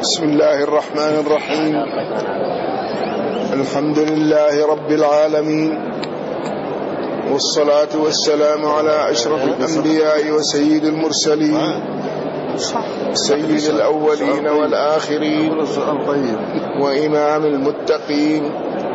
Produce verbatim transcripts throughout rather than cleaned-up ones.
بسم الله الرحمن الرحيم. الحمد لله رب العالمين، والصلاة والسلام على أشرف الأنبياء وسيد المرسلين، سيد الأولين والآخرين، وإمام المتقين،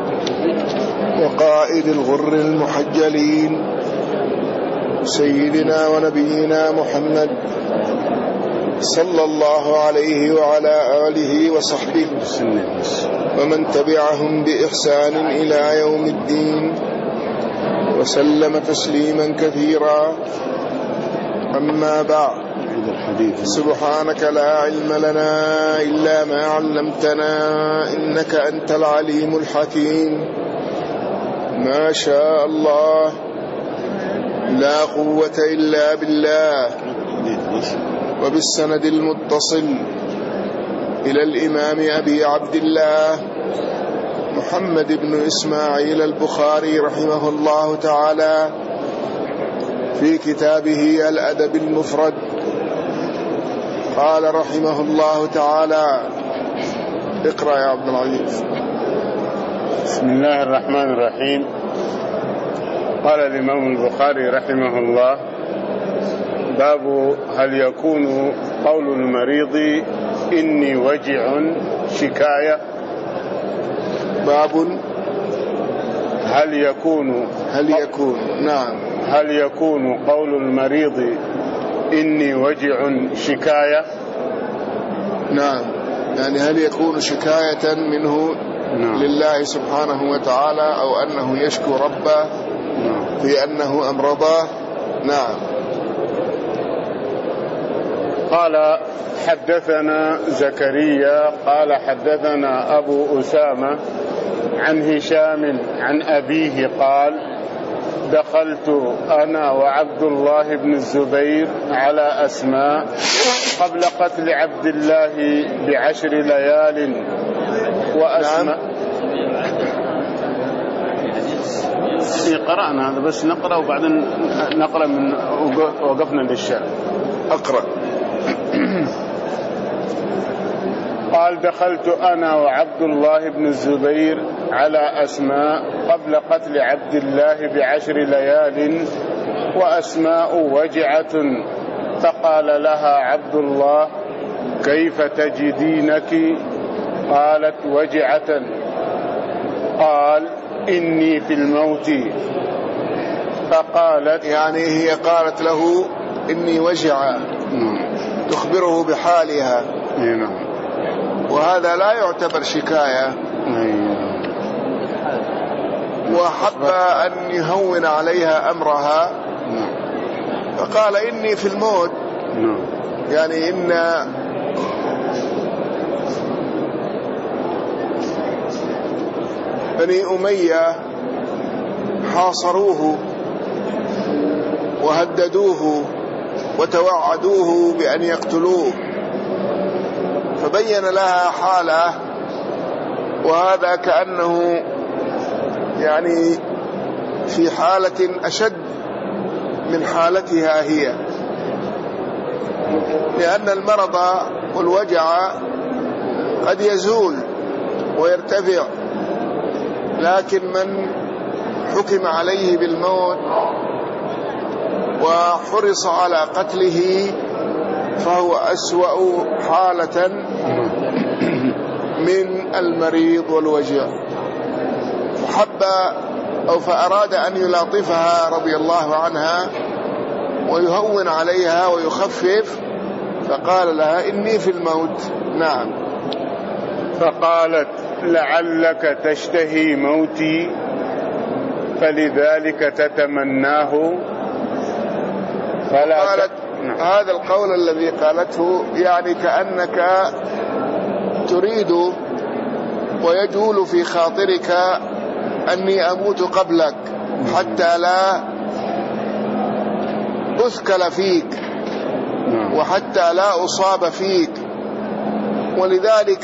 وقائد الغر المحجلين، سيدنا ونبينا محمد صلى الله عليه وعلى آله وصحبه ومن تبعهم بإحسان إلى يوم الدين، وسلم تسليما كثيرا. أما بعد، سبحانك لا علم لنا إلا ما علمتنا إنك أنت العليم الحكيم. ما شاء الله، لا قوة إلا بالله. وبالسند المتصل إلى الإمام أبي عبد الله محمد بن إسماعيل البخاري رحمه الله تعالى في كتابه الأدب المفرد، قال رحمه الله تعالى: اقرأ يا عبد العزيز. بسم الله الرحمن الرحيم. قال الإمام البخاري رحمه الله: باب هل يكون قول المريض إني وجع شكاية. باب هل يكون هل يكون نعم هل يكون قول المريض إني وجع شكاية. نعم، يعني هل يكون شكاية منه نعم. لله سبحانه وتعالى، أو أنه يشكو ربه نعم. في أنه أمرضه. نعم. قال: حدثنا زكريا قال حدثنا أبو أسامة عن هشام عن أبيه قال: دخلت أنا وعبد الله بن الزبير على أسماء قبل قتل عبد الله بعشر ليال. وأسماء نعم. قرأنا هذا، بس نقرأ وبعدين نقرأ من وقفنا للشعر. أقرأ. قال: دخلت أنا وعبد الله بن الزبير على أسماء قبل قتل عبد الله بعشر ليال، وأسماء وجعة، فقال لها عبد الله: كيف تجدينك؟ قالت: وجعة. قال: إني في الموت. فقالت، يعني هي قالت له إني وجعة، تخبره بحالها، وهذا لا يعتبر شكاية، وحب أن يهون عليها أمرها، فقال: إني في الموت، يعني إن بني أمية حاصروه وهددوه وتوعدوه بأن يقتلوه، فبين لها حاله، وهذا كأنه يعني في حالة أشد من حالتها هي، لأن المرض والوجع قد يزول ويرتفع، لكن من حكم عليه بالموت وحرص على قتله فهو أسوأ حالة من المريض والوجع. فحب أو فأراد أن يلاطفها رضي الله عنها ويهون عليها ويخفف، فقال لها: إني في الموت. نعم. فقالت: لعلك تشتهي موتي فلذلك تتمناه. فلا قالت ت... هذا القول الذي قالته يعني كأنك تريد ويجول في خاطرك أني أموت قبلك حتى لا أثكل فيك وحتى لا أصاب فيك، ولذلك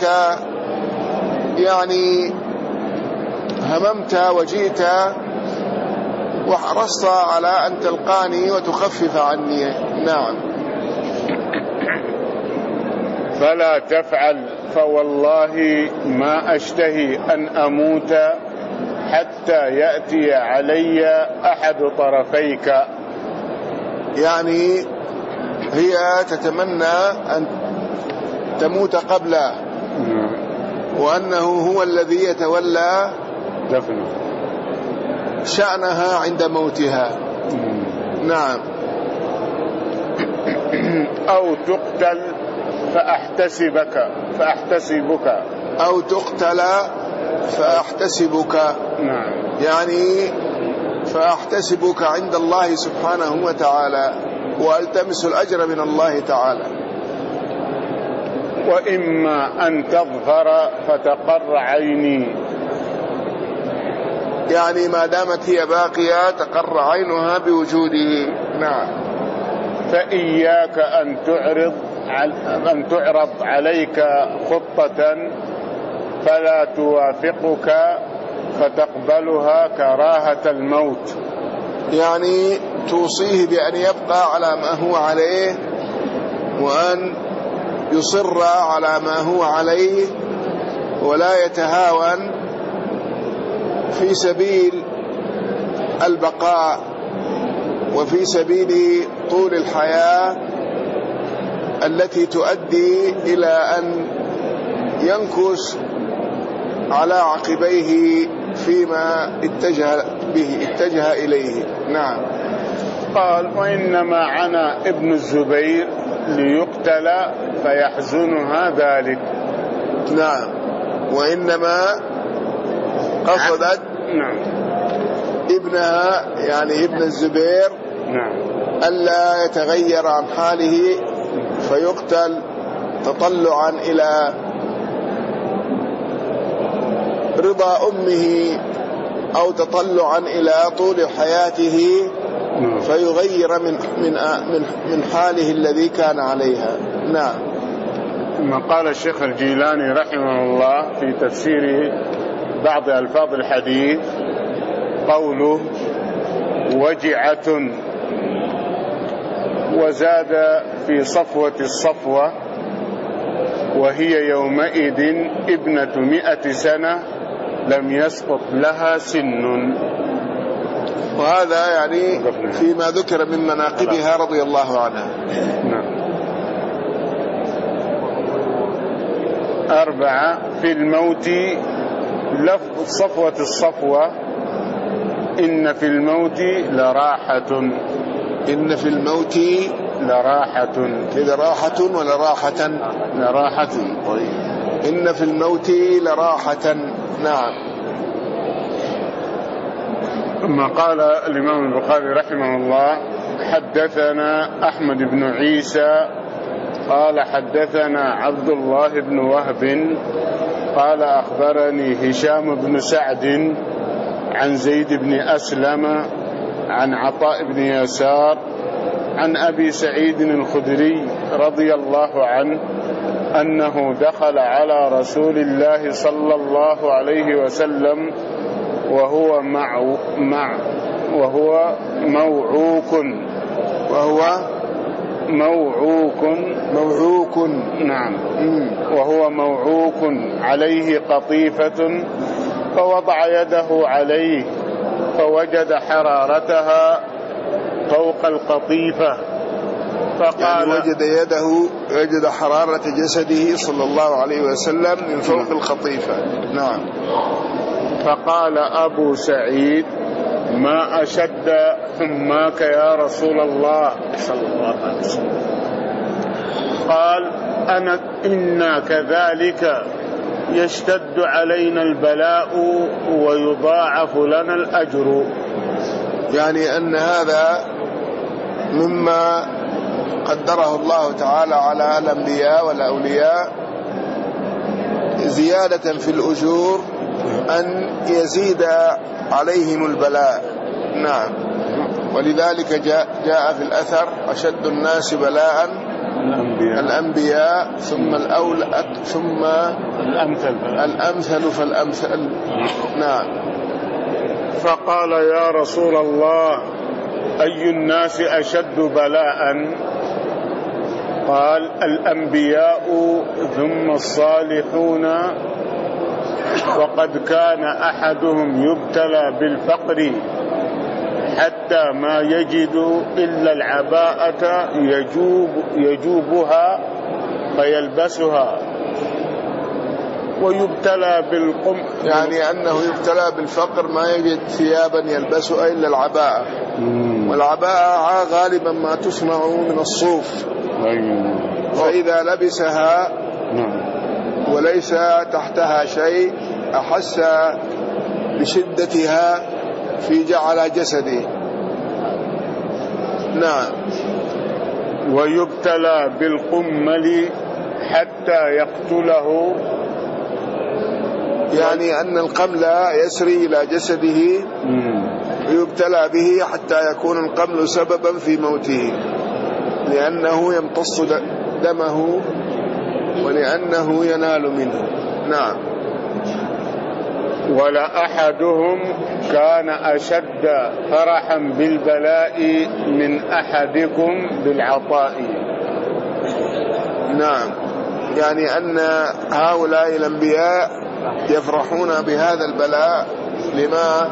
يعني هممت وجئت وحرصت على أن تلقاني وتخفف عني. نعم. فلا تفعل فوالله ما أشتهي أن أموت حتى يأتي علي أحد طرفيك. يعني هي تتمنى أن تموت قبله وأنه هو الذي يتولى دفنه شأنها عند موتها. نعم. أو تقتل فأحتسبك فأحتسبك أو تقتل فأحتسبك. نعم. يعني فأحتسبك عند الله سبحانه وتعالى وألتمس الأجر من الله تعالى. وإما أن تظهر فتقر عيني، يعني ما دامت هي باقية تقر عينها بوجوده. نعم. فإياك أن تعرض أن تعرض عليك خطة فلا توافقك فتقبلها كراهة الموت. يعني توصيه بأن يبقى على ما هو عليه وأن يصر على ما هو عليه ولا يتهاون في سبيل البقاء وفي سبيل طول الحياة التي تؤدي إلى أن ينكس على عقبيه فيما اتجه به اتجه إليه. نعم. قال وإنما عنا ابن الزبير ليقتل فيحزنها ذلك. نعم. وإنما قصدت نعم ابنها يعني ابن الزبير نعم ألا يتغير عن حاله فيقتل تطلعا إلى رضا أمه أو تطلعا إلى طول حياته فيغير من من من من حاله الذي كان عليها. نعم. ثم قال الشيخ الجيلاني رحمه الله في تفسير بعض ألفاظ الحديث قوله وجعة، وزاد في صفوة الصفوة وهي يومئذ ابنة مئة سنة لم يسقط لها سن. وهذا يعني فيما ذكر من مناقبها رضي الله عنها. نعم. أربعة في الموت لفظ صفوة الصفوة إن في الموت لراحة. إن في الموت لراحة. إذا راحة ولا راحة؟ لراحة. طيب. إن في الموت لراحة. نعم. ثم قال الإمام البخاري رحمه الله حدثنا أحمد بن عيسى قال حدثنا عبد الله بن وهب قال أخبرني هشام بن سعد عن زيد بن أسلم عن عطاء بن يسار عن أبي سعيد الخدري رضي الله عنه أنه دخل على رسول الله صلى الله عليه وسلم وهو مع مع وهو موعوك وهو موعوك موعوك نعم وهو موعوك عليه قطيفة فوضع يده عليه فوجد حرارتها فوق القطيفة فقال يعني وجد يده وجد حرارة جسده صلى الله عليه وسلم من فوق القطيفة. نعم. فقال أبو سعيد ما أشد حماك يا رسول الله صلى الله عليه وسلم. قال أنا إنا كذلك يشتد علينا البلاء ويضاعف لنا الأجر. يعني أن هذا مما قدره الله تعالى على الأنبياء والأولياء زيادة في الأجور أن يزيد عليهم البلاء. نعم. ولذلك جاء, جاء في الأثر أشد الناس بلاء الأنبياء, الأنبياء ثم الأول ثم الأمثل الأمثل فالأمثل. نعم. فقال يا رسول الله أي الناس أشد بلاء؟ قال الأنبياء ثم الصالحون، وقد كان أحدهم يبتلى بالفقر حتى ما يجد إلا العباءة يجوب يجوبها فيلبسها، ويبتلى بالقم، يعني أنه يبتلى بالفقر ما يجد ثيابا يلبسها إلا العباءة، والعباءة غالبا ما تصنع من الصوف، فإذا لبسها وليس تحتها شيء أحس بشدتها في جعل جسده. نعم. ويبتلى بالقمل حتى يقتله، يعني أن القمل يسري إلى جسده ويبتلى به حتى يكون القمل سببا في موته، لأنه يمتص دمه ولأنه ينال منه. نعم. ولا أحدهم كان أشد فرحا بالبلاء من أحدكم بالعطاء. نعم، يعني أن هؤلاء الأنبياء يفرحون بهذا البلاء لما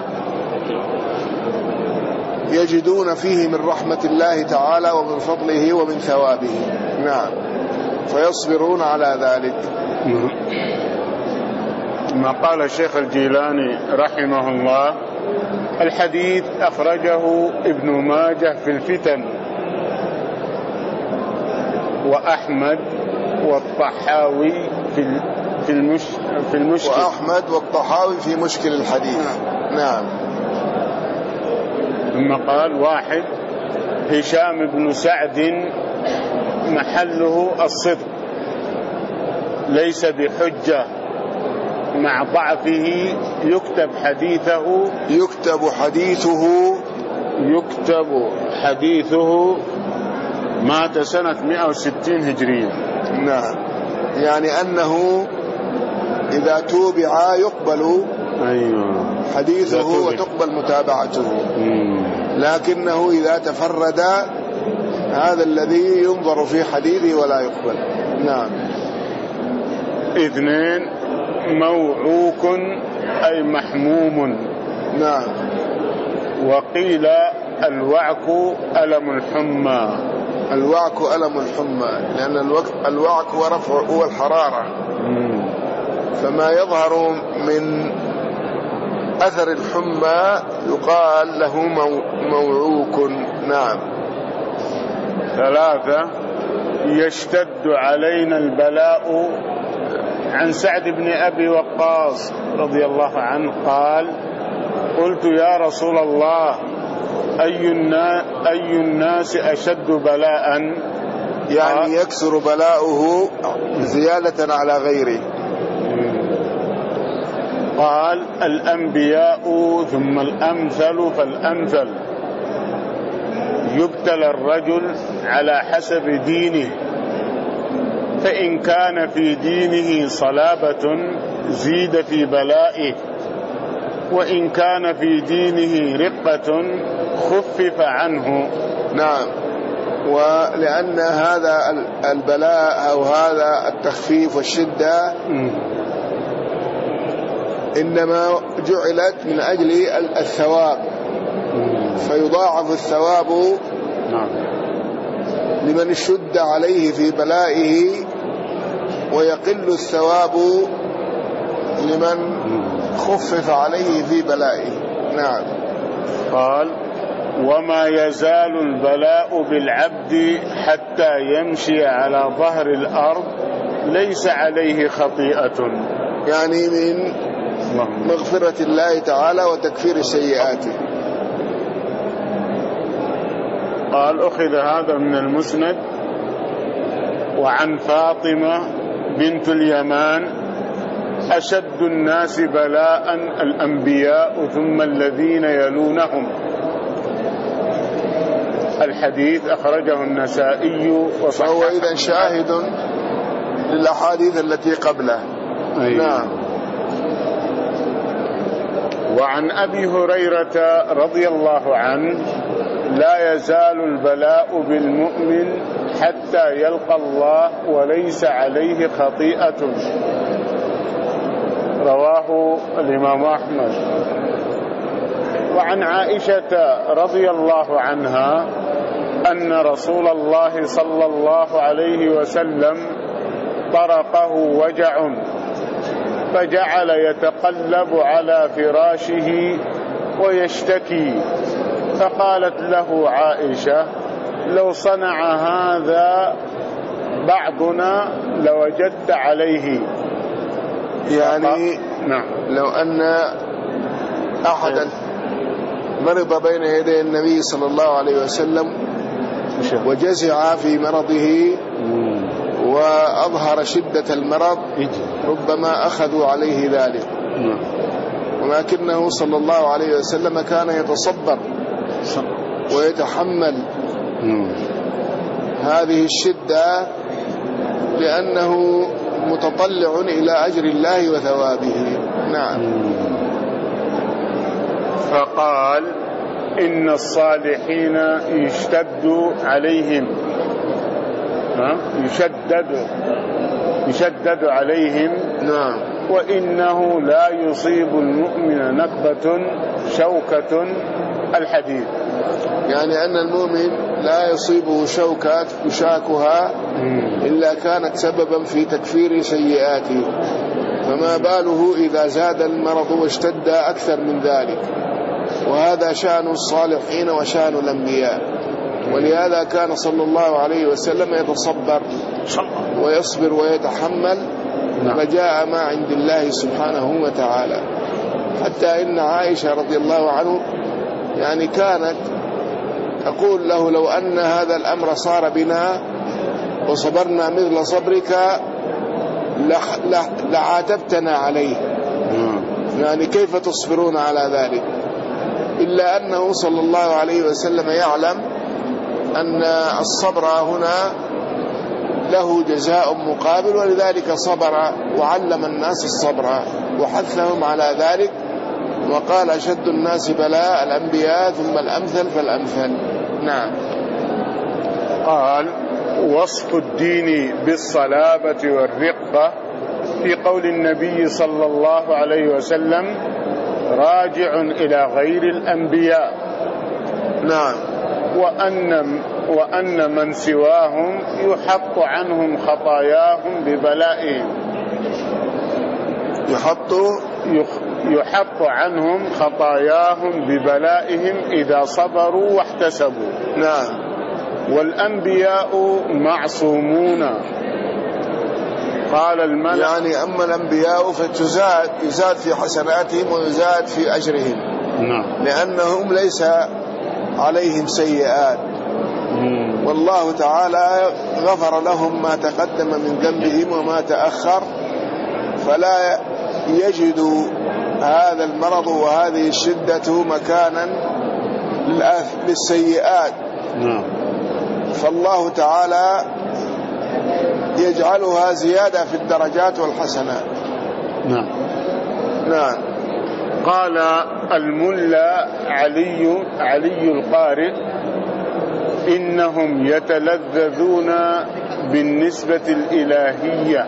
يجدون فيه من رحمة الله تعالى ومن فضله ومن ثوابه. نعم، فيصبرون على ذلك. ما قال الشيخ الجيلاني رحمه الله: الحديث أخرجه ابن ماجه في الفتن، وأحمد والطحاوي في في المش في المشكل وأحمد والطحاوي في مشكل الحديث. نعم. ثم قال: واحد، هشام بن سعد محله الصدق، ليس بحجة، مع ضعفه يكتب حديثه يكتب حديثه يكتب حديثه مات سنة مئة وستين هجرية. نعم، يعني أنه إذا توبع يقبل أيوة. حديثه وتقبل متابعته، لكنه إذا تفرد هذا الذي ينظر في حديثه ولا يقبل. نعم. اثنين، موعوك أي محموم. نعم. وقيل الوعك ألم الحمى. الوعك ألم الحمى، لأن الوعك هو رفع هو الحرارة، فما يظهر من أثر الحمى يقال له موعوك. نعم. ثلاثة، يشتد علينا البلاء. عن سعد بن أبي وقاص رضي الله عنه قال: قلت يا رسول الله، أي الناس, أي الناس أشد بلاء؟ يعني يكثر بلاؤه زيادة على غيره. قال: الأنبياء ثم الأمثل فالأمثل. يبتلى الرجل على حسب دينه، فإن كان في دينه صلابة زيد في بلائه، وإن كان في دينه رقة خفف عنه. نعم. ولأن هذا البلاء أو هذا التخفيف والشدة إنما جعلت من أجل الثواب، فيضاعف الثواب لمن اشتد عليه في بلائه، ويقل الثواب لمن خفف عليه في بلائه. نعم. قال: وما يزال البلاء بالعبد حتى يمشي على ظهر الأرض ليس عليه خطيئة، يعني من مغفرة الله تعالى وتكفير سيئاته. قال: أخذ هذا من المسند. وعن فاطمة بنت اليمان: أشد الناس بلاء الأنبياء ثم الذين يلونهم. الحديث أخرجه النسائي وصححه. فهو إذن شاهد للأحاديث التي قبله. أيوة. نعم. وعن أبي هريرة رضي الله عنه: لا يزال البلاء بالمؤمن حتى يلقى الله وليس عليه خطيئة. رواه الإمام أحمد. وعن عائشة رضي الله عنها أن رسول الله صلى الله عليه وسلم طرقه وجع فجعل يتقلب على فراشه ويشتكي، فقالت له عائشة: لو صنع هذا بعضنا لوجدت عليه. يعني نعم. لو أن أحدا مرض بين يدي النبي صلى الله عليه وسلم وجزع في مرضه وأظهر شدة المرض ربما أخذوا عليه ذلك، ولكنه صلى الله عليه وسلم كان يتصبر ويتحمل هذه الشدة لأنه متطلع إلى أجر الله وثوابه. نعم. فقال: إن الصالحين يشتد عليهم يشدد يشدد عليهم نعم. وإنه لا يصيب المؤمن نكبة شوكة الحديد. يعني أن المؤمن لا يصيبه شوكات يشاكها إلا كانت سببا في تكفير سيئاته، فما باله إذا زاد المرض واشتد أكثر من ذلك. وهذا شأن الصالحين وشأن الأنبياء، ولهذا كان صلى الله عليه وسلم يتصبر ويصبر ويتحمل رجاء ما عند الله سبحانه وتعالى. حتى إن عائشة رضي الله عنه يعني كانت تقول له: لو أن هذا الأمر صار بنا وصبرنا مثل صبرك لعاتبتنا عليه، يعني كيف تصبرون على ذلك؟ إلا أنه صلى الله عليه وسلم يعلم أن الصبر هنا له جزاء مقابل، ولذلك صبر وعلم الناس الصبر وحثهم على ذلك، وقال: أشد الناس بلاء الأنبياء ثم الأمثل فالأمثل. نعم. قال: وصف الدين بالصلابة والرقة في قول النبي صلى الله عليه وسلم: راجع إلى غير الأنبياء. نعم. وأن وأن من سواهم يحط عنهم خطاياهم ببلائهم. يحط يحط عنهم خطاياهم ببلائهم إذا صبروا واحتسبوا. نعم. والأنبياء معصومون. قال الملك: يعني أما الأنبياء فتزاد يزاد في حسناتهم ويزاد في أجرهم. نعم. لأنهم ليس عليهم سيئات، والله تعالى غفر لهم ما تقدم من ذنبهم وما تأخر، فلا يجد هذا المرض وهذه الشدة مكانا للسيئات. فالله تعالى يجعلها زيادة في الدرجات والحسنات. نعم. نعم. قال الملا علي علي القارئ: إنهم يتلذذون بالنسبة الإلهية،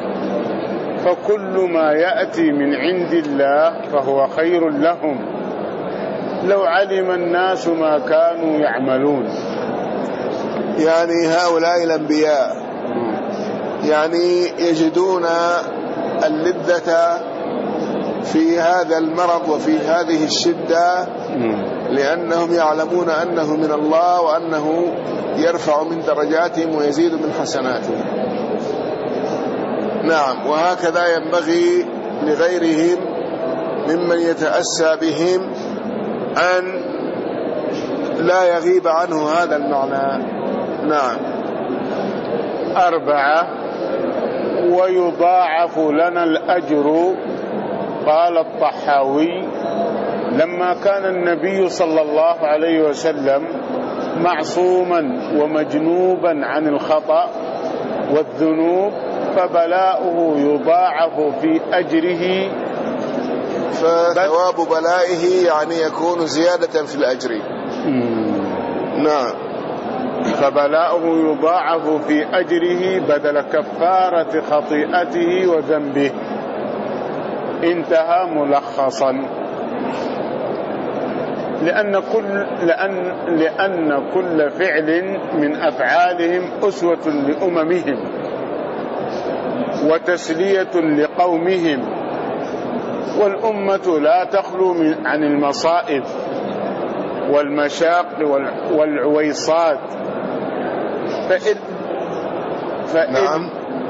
فكل ما يأتي من عند الله فهو خير لهم لو علم الناس ما كانوا يعملون. يعني هؤلاء الأنبياء يعني يجدون اللذة في هذا المرض وفي هذه الشدة، لأنهم يعلمون أنه من الله وأنه يرفع من درجاتهم ويزيد من حسناتهم. نعم. وهكذا ينبغي لغيرهم ممن يتأسى بهم أن لا يغيب عنه هذا المعنى. نعم. أربعة: ويضاعف لنا الأجر. قال الطحاوي: لما كان النبي صلى الله عليه وسلم معصوما ومجنوبا عن الخطأ والذنوب فبلاؤه يضاعف في أجره. فثواب بلائه يعني يكون زيادة في الأجر. نعم. فبلاؤه يضاعف في أجره بدل كفارة خطيئته وذنبه. انتهى ملخصا. لأن كل, لأن, لأن كل فعل من أفعالهم أسوة لأممهم وتسلية لقومهم، والأمة لا تخلو من عن المصائب والمشاق والعويصات. فإن فإن نعم.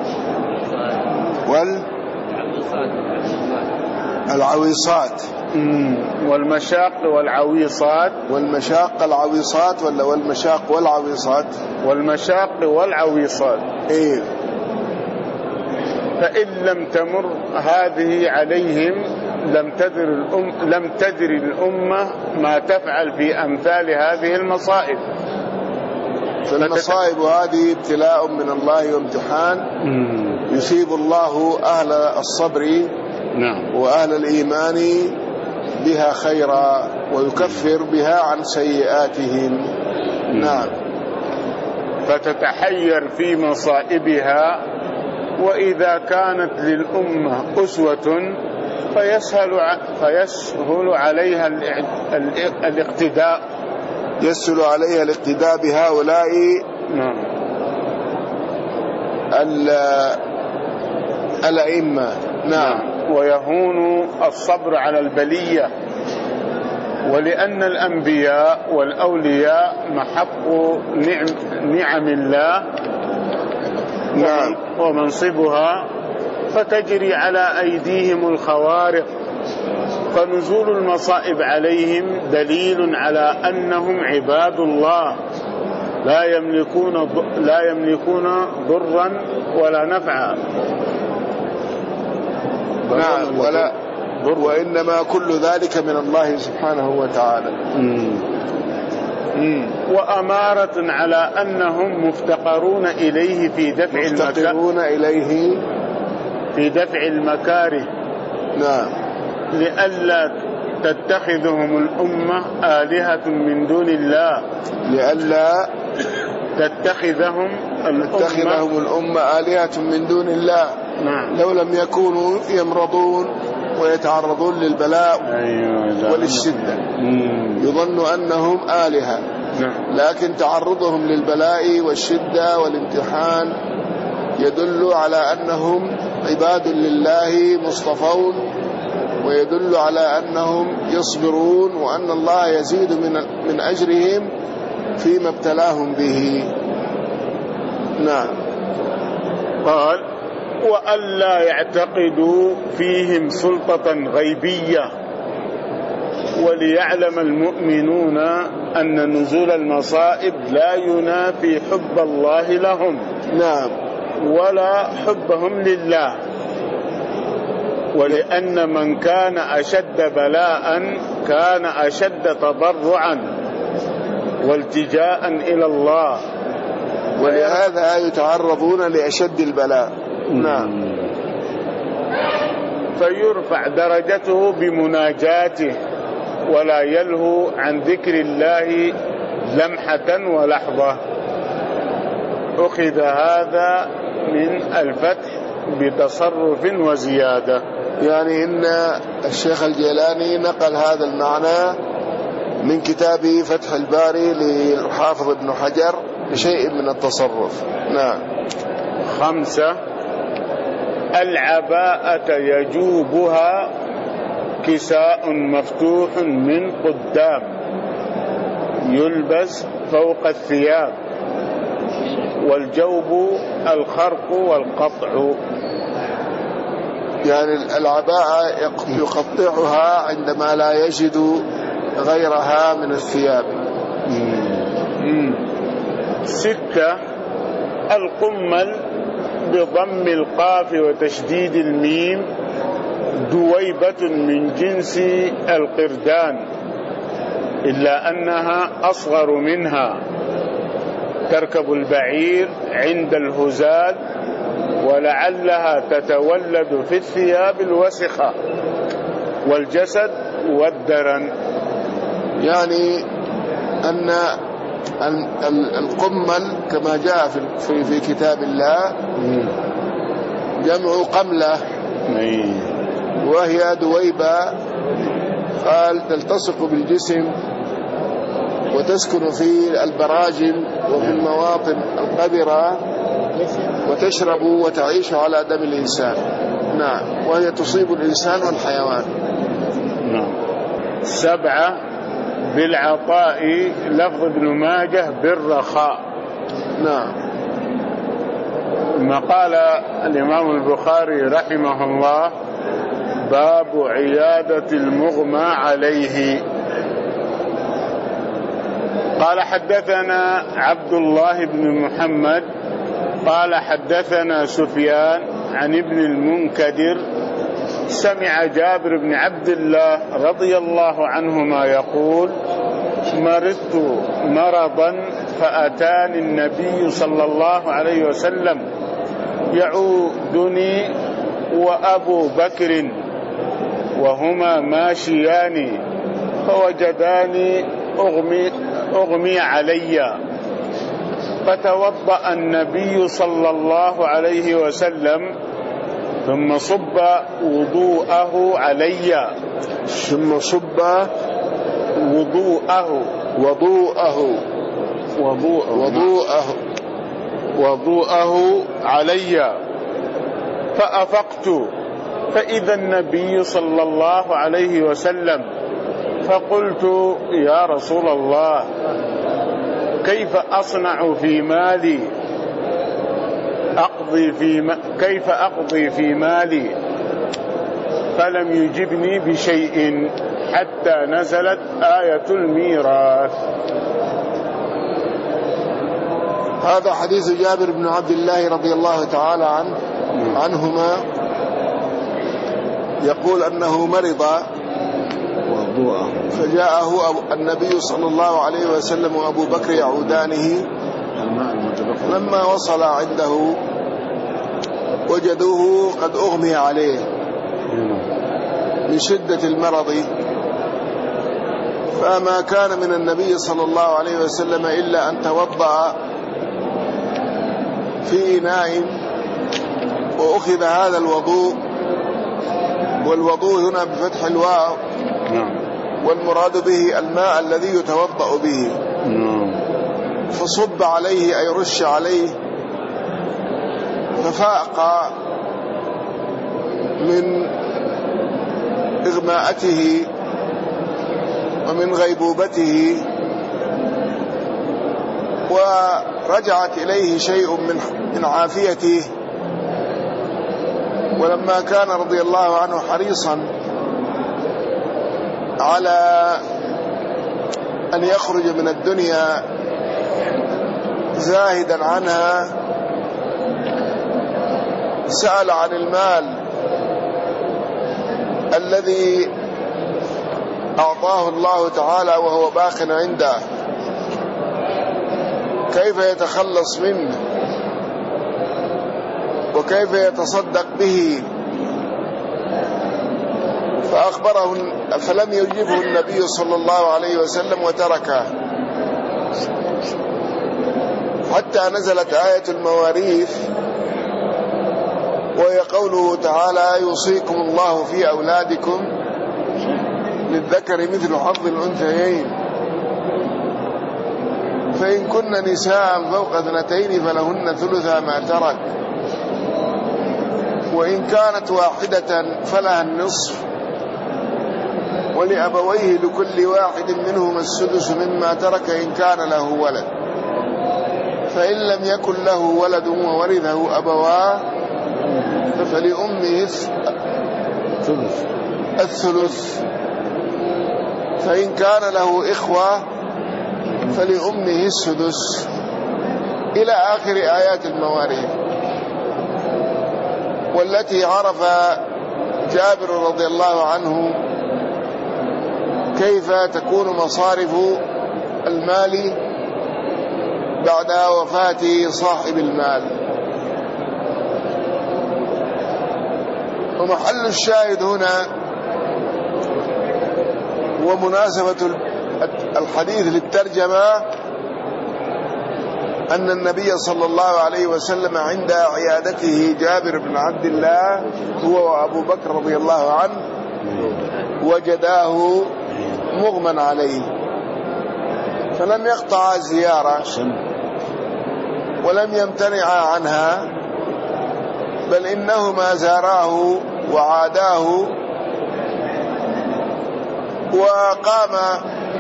والعويصات والمشاق والعويصات والمشاق العويصات ولا والمشاق والعويصات والمشاق والعويصات إيه. فإن لم تمر هذه عليهم لم تدر الأم لم تدر الأمة ما تفعل في أمثال هذه المصائب. فالمصائب هذه ابتلاء من الله وامتحان يصيب الله أهل الصبر نعم وأهل الإيمان بها خيرا ويكفر بها عن سيئاتهم. نعم. فتتحير في مصائبها، وإذا كانت للأمة أسوة فيسهل فيسهل عليها الاقتداء يسهل عليها الاقتداء بهؤلاء نعم الأئمة. نعم. ويهون الصبر على البلية، ولأن الأنبياء والأولياء محق نعم, نعم الله نعم ومنصبها، فتجري على أيديهم الخوارق. فنزول المصائب عليهم دليل على أنهم عباد الله لا يملكون لا يملكون ضرا ولا نفعا. نعم ولا ضر، وإنما كل ذلك من الله سبحانه وتعالى. مم. مم. وأمارة على أنهم مفتقرون إليه في دفع مفتقرون إليه في دفع المكاره. نعم. لئلا تتخذهم الأمة آلهة من دون الله لئلا تتخذهم الأمة, تتخذهم الأمة آلهة من دون الله. نعم. لو لم يكونوا يمرضون ويتعرضون للبلاء أيوة وللشدة يظن أنهم آلهة. نعم. لكن تعرضهم للبلاء والشدة والامتحان يدل على أنهم عباد لله مصطفون، ويدل على أنهم يصبرون، وأن الله يزيد من من أجرهم فيما ابتلاهم به. نعم. قال وألا يعتقدوا فيهم سلطة غيبية، وليعلم المؤمنون أن نزول المصائب لا ينافي حب الله لهم. نعم. ولا حبهم لله، ولأن من كان أشد بلاء كان أشد تضرعا والتجاء إلى الله، ولهذا يتعرضون لأشد البلاء. نعم. فيرفع درجته بمناجاته ولا يلهو عن ذكر الله لمحة ولحظة. أخذ هذا من الفتح بتصرف وزيادة. يعني إن الشيخ الجيلاني نقل هذا المعنى من كتابه فتح الباري للحافظ ابن حجر بشيء من التصرف. نعم. خمسة. العباءة يجوبها كساء مفتوح من قدام يلبس فوق الثياب، والجوب الخرق والقطع. يعني العباءة يقطعها عندما لا يجد غيرها من الثياب. ستة. القمل بضم القاف وتشديد الميم دويبة من جنس القردان، إلا أنها أصغر منها، تركب البعير عند الهزال، ولعلها تتولد في الثياب الوسخة والجسد والدرن. يعني أن القمل كما جاء في في كتاب الله جمع قملة، وهي دويبة قال تلتصق بالجسم وتسكن في البراجم وفي المواطن القذرة وتشرب وتعيش على دم الإنسان. نعم، وهي تصيب الإنسان والحيوان. نعم. سبعة بالعطاء، لفظ ابن ماجه بالرخاء. نعم. ما قال الإمام البخاري رحمه الله باب عيادة المغمى عليه. قال حدثنا عبد الله بن محمد قال حدثنا سفيان عن ابن المنكدر سمع جابر بن عبد الله رضي الله عنهما يقول مرضت مرضا فأتاني النبي صلى الله عليه وسلم يعودني وأبو بكر وهما ماشيان فوجداني أغمي, أغمي علي، فتوضأ النبي صلى الله عليه وسلم ثم صب وضوءه علي ثم صب وضوءه وضوءه وضوءه وضوءه علي، فأفقت فإذا النبي صلى الله عليه وسلم، فقلت يا رسول الله كيف أصنع في مالي أقضي في م... كيف أقضي في مالي؟ فلم يجبني بشيء حتى نزلت آية الميراث. هذا حديث جابر بن عبد الله رضي الله تعالى عنه عنهما يقول أنه مرض فجاءه النبي صلى الله عليه وسلم وأبو بكر يعودانه، لما وصل عنده وجدوه قد أغمي عليه من شدة المرض، فما كان من النبي صلى الله عليه وسلم إلا أن توضأ في إناء وأخذ هذا الوضوء، والوضوء هنا بفتح الواو والمراد به الماء الذي يتوضأ به، فصب عليه أي رش عليه، ففاق من إغماءته ومن غيبوبته، ورجعت إليه شيء من من عافيته. ولما كان رضي الله عنه حريصا على أن يخرج من الدنيا زاهدا عنها، سأل عن المال الذي أعطاه الله تعالى وهو باق عنده، كيف يتخلص منه وكيف يتصدق به، فأخبره فلم يجبه النبي صلى الله عليه وسلم وتركه حتى نزلت آية المواريث، وهي قوله تعالى يوصيكم الله في أولادكم للذكر مثل حظ الأنثيين، فإن كن نساء فوق اثنتين فلهن ثلثا ما ترك، وإن كانت واحدة فلها النصف، ولأبويه لكل واحد منهما السدس مما ترك إن كان له ولد، فإن لم يكن له ولد وورثه أبواه فلأمه الثلث، فإن كان له إخوة فلأمه السدس، إلى آخر آيات المواريث، والتي عرف جابر رضي الله عنه كيف تكون مصارف المال بعد وفاة صاحب المال. ومحل الشاهد هنا ومناسبة الحديث للترجمة أن النبي صلى الله عليه وسلم عند عيادته جابر بن عبد الله هو وأبو بكر رضي الله عنه وجداه مغمى عليه، فلم يقطع الزيارة ولم يمتنع عنها، بل إنهما زاراه وعاداه، وقام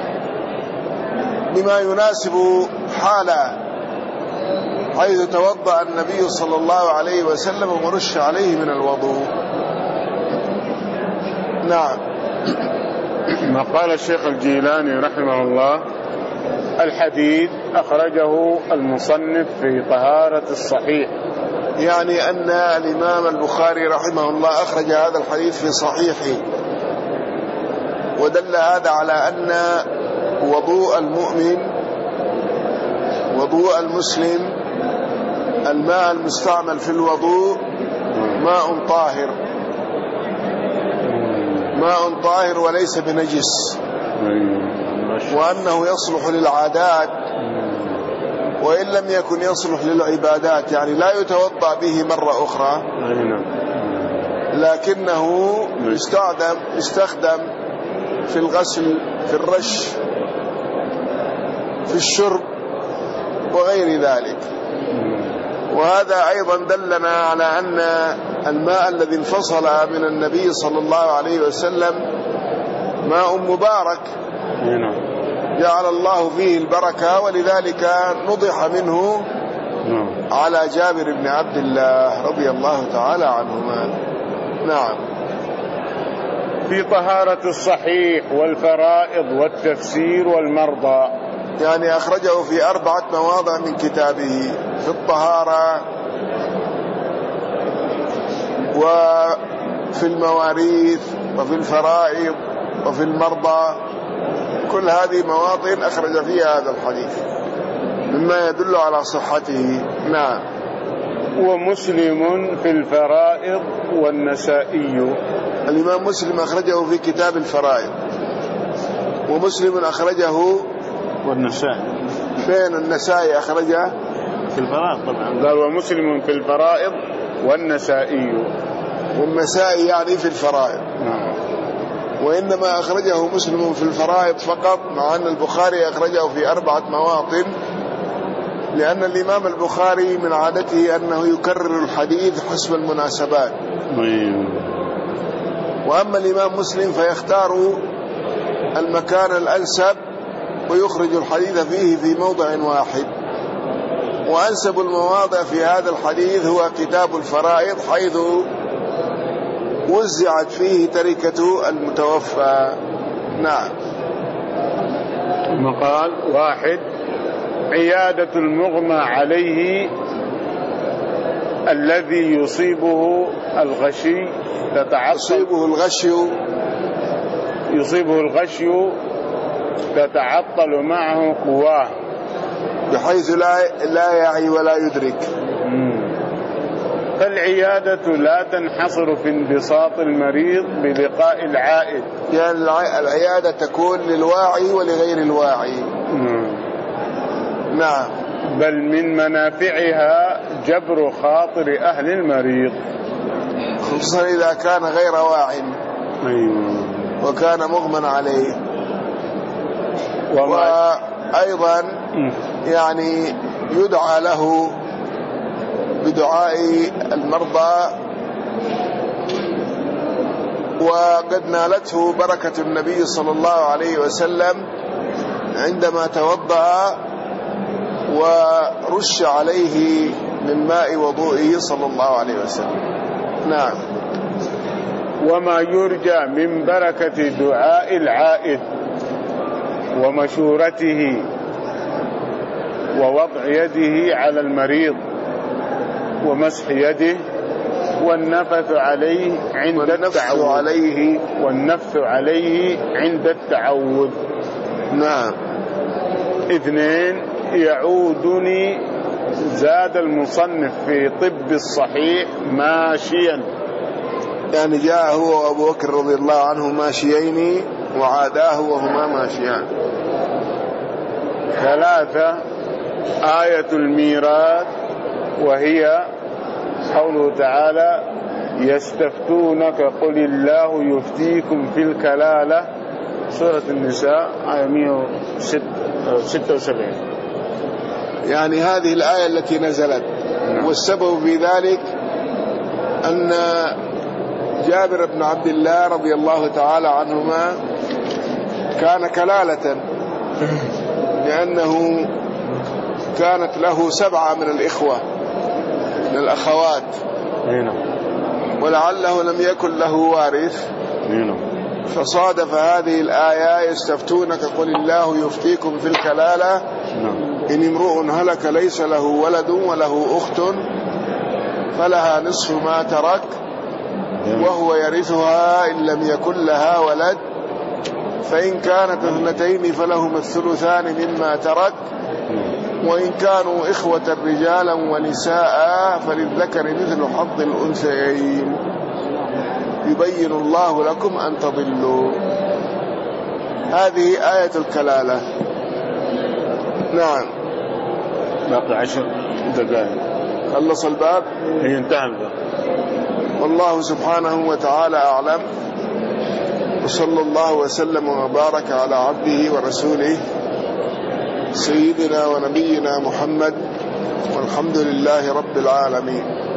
بما يناسب حاله، حيث توضأ النبي صلى الله عليه وسلم ورش عليه من الوضوء. نعم. ما قال الشيخ الجيلاني رحمه الله: الحديث أخرجه المصنف في طهارة الصحيح، يعني أن الإمام البخاري رحمه الله أخرج هذا الحديث في صحيحه، ودل هذا على أن وضوء المؤمن وضوء المسلم الماء المستعمل في الوضوء ماء طاهر، ماء طاهر وليس بنجس، وأنه يصلح للعادات وإن لم يكن يصلح للعبادات، يعني لا يتوضأ به مرة أخرى، لكنه يستخدم يستخدم في الغسل، في الرش، في الشرب وغير ذلك. وهذا أيضا دلنا على أن الماء الذي انفصل من النبي صلى الله عليه وسلم ماء مبارك جعل الله فيه البركة، ولذلك نضح منه على جابر بن عبد الله رضي الله تعالى عنهما. نعم. في طهارة الصحيح والفرائض والتفسير والمرضى، يعني أخرجه في أربعة مواضع من كتابه: في الطهارة وفي المواريث وفي الفرائض وفي المرضى، كل هذه مواطن أخرج فيها هذا الحديث مما يدل على صحته. نعم. ومسلم في الفرائض والنسائي، الإمام مسلم أخرجه في كتاب الفرائض، ومسلم أخرجه والنسائي. فين النسائي أخرجه؟ في الفرائض طبعا، قال ومسلم في الفرائض والنسائي، والنسائي يعني في الفرائض. نعم. وإنما أخرجه مسلم في الفرائض فقط، مع أن البخاري أخرجه في أربعة مواطن، لأن الإمام البخاري من عادته أنه يكرر الحديث حسب المناسبات. وأما الإمام مسلم فيختار المكان الأنسب ويخرج الحديث فيه في موضع واحد، وأنسب المواضع في هذا الحديث هو كتاب الفرائض، حيث وزعت فيه تركة المتوفى. نعم. مقال واحد: عيادة المغمى عليه الذي يصيبه الغشي تتعطل يصيبه الغشي يصيبه الغشي تتعطل معه قواه بحيث لا لا يعي ولا يدرك. فالعيادة لا تنحصر في انبساط المريض بلقاء العائد، يعني العيادة تكون للواعي ولغير الواعي. نعم. بل من منافعها جبر خاطر أهل المريض، خصوصا إذا كان غير واع وكان مغمى عليه. وأيضا يعني يدعى له بدعاء المرضى، وقد نالته بركة النبي صلى الله عليه وسلم عندما توضأ ورش عليه من ماء وضوئه صلى الله عليه وسلم. نعم. وما يرجى من بركة دعاء العائد ومشورته ووضع يده على المريض ومسح يده والنفث عليه عند التعوذ عليه والنفث عليه عند التعوذ. نعم. اثنين: يعودني زاد المصنف في طب الصحيح ماشيا، يعني جاء هو وأبو بكر رضي الله عنه ماشيين وعاداه وهما ماشيان. ثلاثة: آية الميراث، وهي قوله تعالى يستفتونك قل الله يفتيكم في الكلالة، سورة النساء آية مئة وستة وسبعين. يعني هذه الآية التي نزلت. والسبب في ذلك أن جابر بن عبد الله رضي الله تعالى عنهما كان كلالة، لأنه كانت له سبعة من الإخوة من الأخوات، ولعله لم يكن له وارث، فصادف هذه الآية يستفتونك قل الله يفتيكم في الكلالة إن امرؤ هلك ليس له ولد وله أخت فلها نصف ما ترك وهو يرثها إن لم يكن لها ولد، فإن كانت اثنتين فلهما الثلثان مما ترك، وإن كانوا إخوة رجالا ونساء فللذكر مثل حظ الأنثيين يبين الله لكم أن تضلوا. هذه آية الكلالة. نعم. باقي عشر دقائق. خلص الباب؟ ينتهي الباب. والله سبحانه وتعالى أعلم، وصلى الله وسلم وبارك على عبده ورسوله سيدنا ونبينا محمد، والحمد لله رب العالمين.